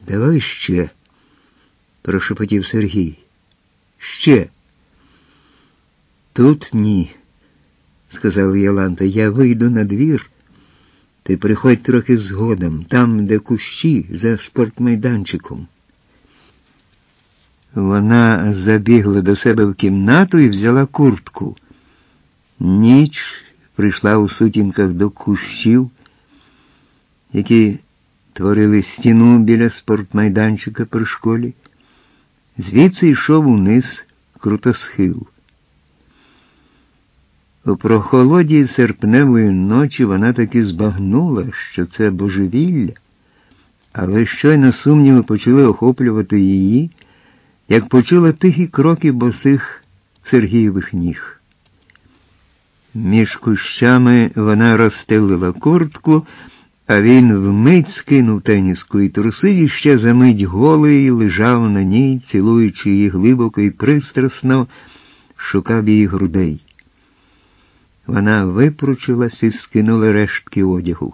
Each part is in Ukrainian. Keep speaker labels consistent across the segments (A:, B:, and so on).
A: «Давай ще», – прошепотів Сергій. «Ще». «Тут ні», – сказала Йоланта. «Я вийду на двір. Ти приходь трохи згодом, там, де кущі, за спортмайданчиком». Вона забігла до себе в кімнату і взяла куртку. Ніч прийшла у сутінках до кущів, які творили стіну біля спортмайданчика при школі. Звідси йшов униз крутосхил. У прохолоді серпневої ночі вона таки збагнула, що це божевілля, але щойно сумніви почали охоплювати її, як почула тихі кроки босих Сергієвих ніг. Між кущами вона розстелила куртку, а він вмить скинув теніску і труси, і ще за мить голий лежав на ній, цілуючи її глибоко і пристрасно, шукав її грудей. Вона випручилась і скинула рештки одягу.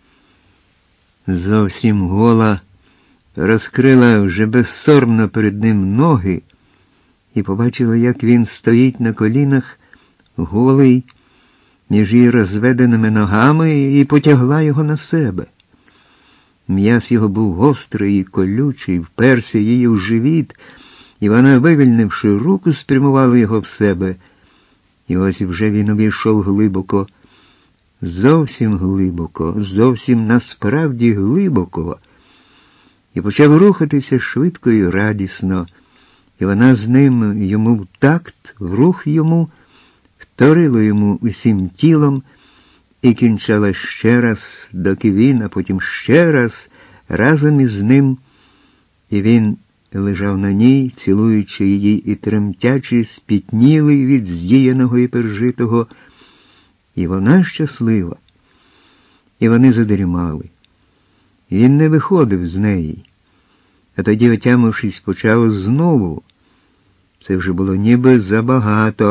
A: Зовсім гола, розкрила вже безсоромно перед ним ноги і побачила, як він стоїть на колінах, голий, між її розведеними ногами, і потягла його на себе. М'яз його був гострий і колючий, вперся її в живіт, і вона, вивільнивши руку, спрямувала його в себе. І ось вже він увійшов глибоко, зовсім насправді глибоко, і почав рухатися швидко і радісно, і вона з ним йому в такт, в рух йому, вторила йому усім тілом і кінчала ще раз, доки він, а потім ще раз, разом із ним, і він лежав на ній, цілуючи її і тремтячи, спітнілий від здіяного і пережитого, і вона щаслива, і вони задрімали. Він не виходив з неї, а тоді, отямившись, почав знову. Це вже було ніби забагато,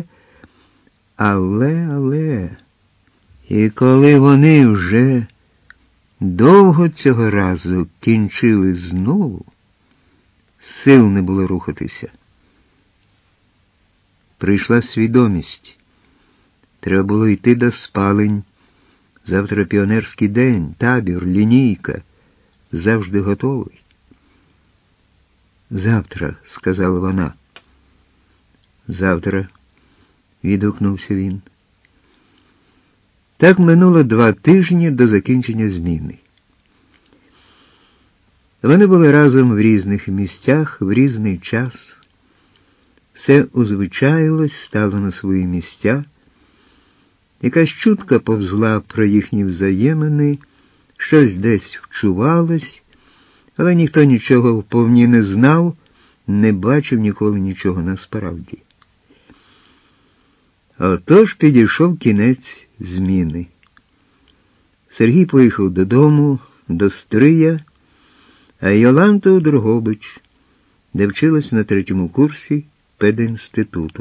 A: але. І коли вони вже довго цього разу кінчили знову, сил не було рухатися. Прийшла свідомість. Треба було йти до спалень. Завтра піонерський день, табір, лінійка. Завжди готовий. «Завтра», – сказала вона. «Завтра», – відгукнувся він. Так минуло 2 тижні до закінчення зміни. Вони були разом в різних місцях, в різний час. Все узвичаїлось, стало на свої місця. Якась чутка повзла про їхні взаємини, щось десь вчувалось, але ніхто нічого вповні не знав, не бачив ніколи нічого насправді. Отож підійшов кінець зміни. Сергій поїхав додому, до Стрия, а Йоланта у Дрогобич, де вчилась на 3-му курсі педінституту.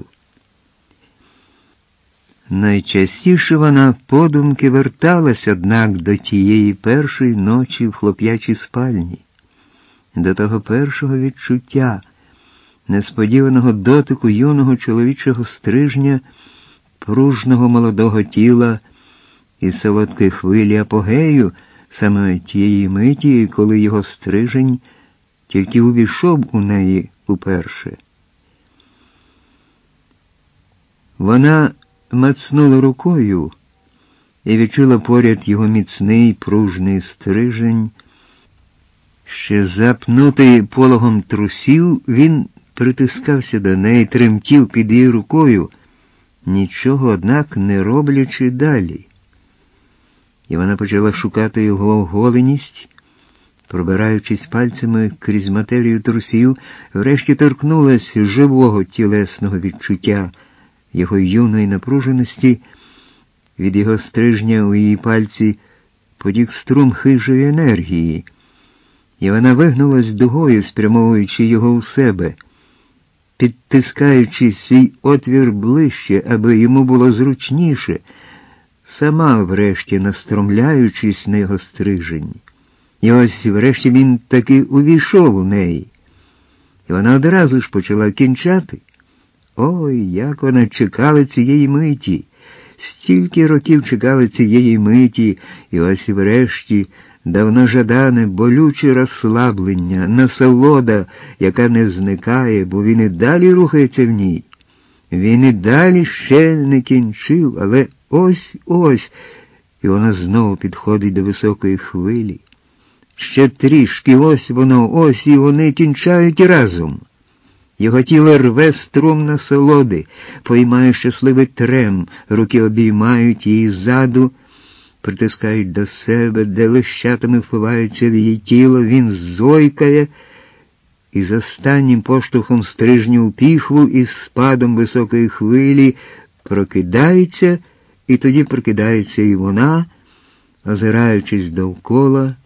A: Найчастіше вона подумки верталась, однак, до тієї першої ночі в хлоп'ячій спальні, до того першого відчуття, несподіваного дотику юного чоловічого стрижня, пружного молодого тіла і солодкої хвилі апогею, саме тієї миті, коли його стрижень тільки увійшов у неї уперше. Вона мацнула рукою і відчула поряд його міцний пружний стрижень. Ще запнутий пологом трусів, він притискався до неї, тремтів під її рукою, нічого, однак, не роблячи далі. І вона почала шукати його оголеність, пробираючись пальцями крізь матерію трусів, врешті торкнулась живого тілесного відчуття, його юної напруженості. Від його стрижня у її пальці потік струм хижої енергії, і вона вигнулась дугою, спрямовуючи його у себе, підтискаючи свій отвір ближче, аби йому було зручніше, сама врешті настромляючись на його стрижень. І ось врешті він таки увійшов у неї. І вона одразу ж почала кінчати. Ой, як вона чекала цієї миті! Стільки років чекала цієї миті, і ось врешті давно жадане, болюче розслаблення, насолода, яка не зникає, бо він і далі рухається в ній. Він і далі ще не кінчив, але ось, і вона знову підходить до високої хвилі. Ще трішки, ось воно, ось, і вони кінчають разом. Його тіло рве струм насолоди, поймає щасливий трем, руки обіймають її ззаду, притискають до себе, де лищатами впиваються в її тіло, він зойкає, і з останнім поштовхом стрижню у піхву і спадом високої хвилі прокидається, і тоді прокидається і вона, озираючись довкола,